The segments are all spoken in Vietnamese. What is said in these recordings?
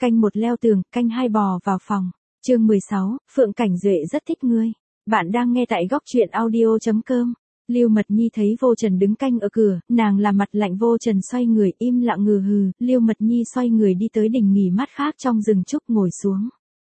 Canh một leo tường, canh hai bò vào phòng. Chương 16, Phượng Cảnh Duệ rất thích ngươi. Bạn đang nghe tại góc truyện audio.com. Lưu Mật Nhi thấy Vô Trần đứng canh ở cửa, nàng làm mặt lạnh. Vô Trần xoay người im lặng ngừ hừ. Lưu Mật Nhi xoay người đi tới đỉnh nghỉ mát khác trong rừng trúc ngồi xuống.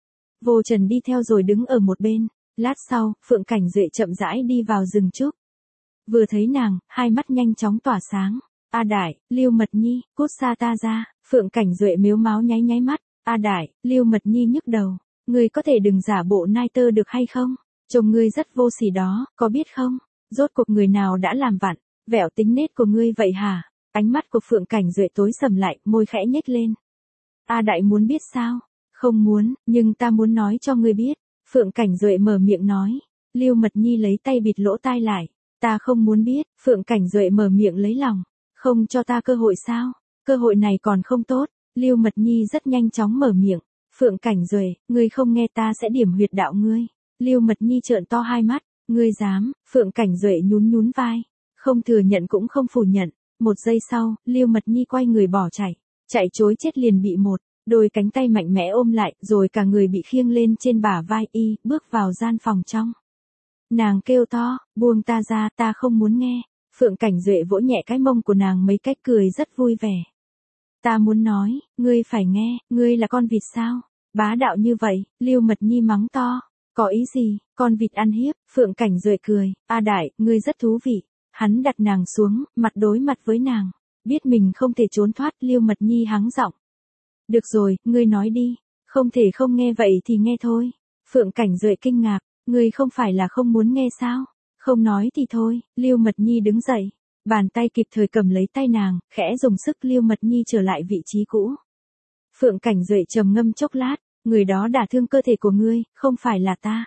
Vô Trần đi theo rồi đứng ở một bên. Lát sau, Phượng Cảnh Duệ chậm rãi đi vào rừng trúc. Vừa thấy nàng, hai mắt nhanh chóng tỏa sáng. A Đại, Lưu Mật Nhi, cút xa ta ra. Phượng Cảnh Duệ mếu máo nháy nháy mắt. A Đại, Lưu Mật Nhi nhức đầu. Ngươi có thể đừng giả bộ nai tơ được hay không? Chồng ngươi rất vô sỉ đó, có biết không? Rốt cuộc người nào đã làm vặn, vẹo tính nết của ngươi vậy hả? Ánh mắt của Phượng Cảnh Duệ tối sầm lại, môi khẽ nhếch lên. A Đại muốn biết sao? Không muốn, nhưng ta muốn nói cho ngươi biết. Phượng Cảnh Duệ mở miệng nói. Lưu Mật Nhi lấy tay bịt lỗ tai lại. Ta không muốn biết. Phượng Cảnh Duệ mở miệng lấy lòng. Không cho ta cơ hội sao? Cơ hội này còn không tốt. Lưu Mật Nhi rất nhanh chóng mở miệng. Phượng Cảnh Duệ, ngươi không nghe ta sẽ điểm huyệt đạo ngươi. Lưu Mật Nhi trợn to hai mắt. Ngươi dám? Phượng Cảnh Duệ nhún nhún vai. Không thừa nhận cũng không phủ nhận. Một giây sau, Lưu Mật Nhi quay người bỏ chạy. Chạy trối chết liền bị một đôi cánh tay mạnh mẽ ôm lại, rồi cả người bị khiêng lên trên bả vai y, bước vào gian phòng trong. Nàng kêu to, buông ta ra, ta không muốn nghe. Phượng Cảnh Duệ vỗ nhẹ cái mông của nàng mấy cách cười rất vui vẻ. Ta muốn nói, ngươi phải nghe, ngươi là con vịt sao? Bá đạo như vậy, Lưu Mật Nhi mắng to. Có ý gì, con vịt ăn hiếp? Phượng Cảnh Duệ cười, A Đại, ngươi rất thú vị. Hắn đặt nàng xuống, mặt đối mặt với nàng. Biết mình không thể trốn thoát, Lưu Mật Nhi hắng giọng. Được rồi, ngươi nói đi. Không thể không nghe vậy thì nghe thôi. Phượng Cảnh Duệ kinh ngạc, ngươi không phải là không muốn nghe sao? Không nói thì thôi. Lưu Mật Nhi đứng dậy. Bàn tay kịp thời cầm lấy tay nàng, khẽ dùng sức Lưu Mật Nhi trở lại vị trí cũ. Phượng Cảnh Duệ trầm ngâm chốc lát, người đó đả thương cơ thể của ngươi, không phải là ta.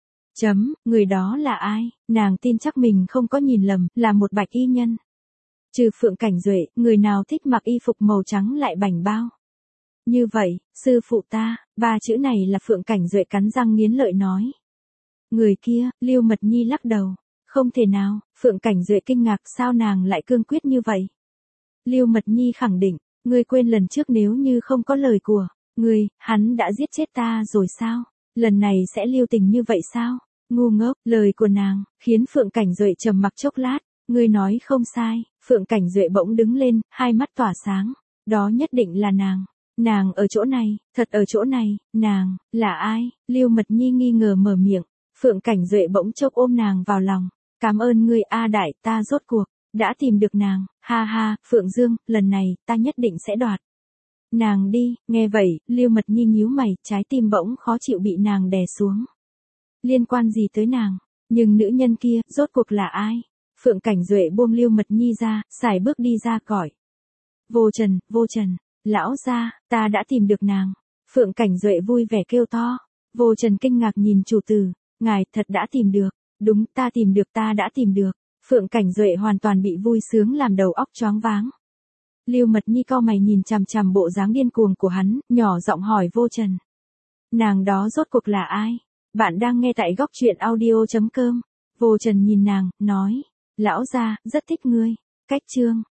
Người đó là ai? Nàng tin chắc mình không có nhìn lầm, là một bạch y nhân. Trừ Phượng Cảnh Duệ, người nào thích mặc y phục màu trắng lại bảnh bao? Như vậy, sư phụ ta, ba chữ này là Phượng Cảnh Duệ cắn răng nghiến lợi nói. Người kia, Lưu Mật Nhi lắc đầu. Không thể nào, Phượng Cảnh Duệ kinh ngạc sao nàng lại cương quyết như vậy. Lưu Mật Nhi khẳng định, ngươi quên lần trước nếu như không có lời của ngươi, hắn đã giết chết ta rồi sao? Lần này sẽ lưu tình như vậy sao? Ngu ngốc, lời của nàng, khiến Phượng Cảnh Duệ trầm mặc chốc lát, ngươi nói không sai. Phượng Cảnh Duệ bỗng đứng lên, hai mắt tỏa sáng, đó nhất định là nàng. Nàng ở chỗ này, thật ở chỗ này, nàng, là ai? Lưu Mật Nhi nghi ngờ mở miệng, Phượng Cảnh Duệ bỗng chốc ôm nàng vào lòng. Cảm ơn ngươi A Đại, ta rốt cuộc đã tìm được nàng, ha ha, Phượng Dương, lần này, ta nhất định sẽ đoạt nàng đi. Nghe vậy, Lưu Mật Nhi nhíu mày, trái tim bỗng khó chịu bị nàng đè xuống. Liên quan gì tới nàng? Nhưng nữ nhân kia, rốt cuộc là ai? Phượng Cảnh Duệ buông Lưu Mật Nhi ra, sải bước đi ra cõi. Vô Trần, lão gia, ta đã tìm được nàng. Phượng Cảnh Duệ vui vẻ kêu to. Vô Trần kinh ngạc nhìn chủ tử, ngài thật đã tìm được. Đúng, ta đã tìm được. Phượng Cảnh Duệ hoàn toàn bị vui sướng làm đầu óc choáng váng. Lưu Mật Nhi cau mày nhìn chằm chằm bộ dáng điên cuồng của hắn, nhỏ giọng hỏi Vô Trần. Nàng đó rốt cuộc là ai? Bạn đang nghe tại góc truyện audio.com. Vô Trần nhìn nàng, nói. Lão gia, rất thích ngươi. Cách chương.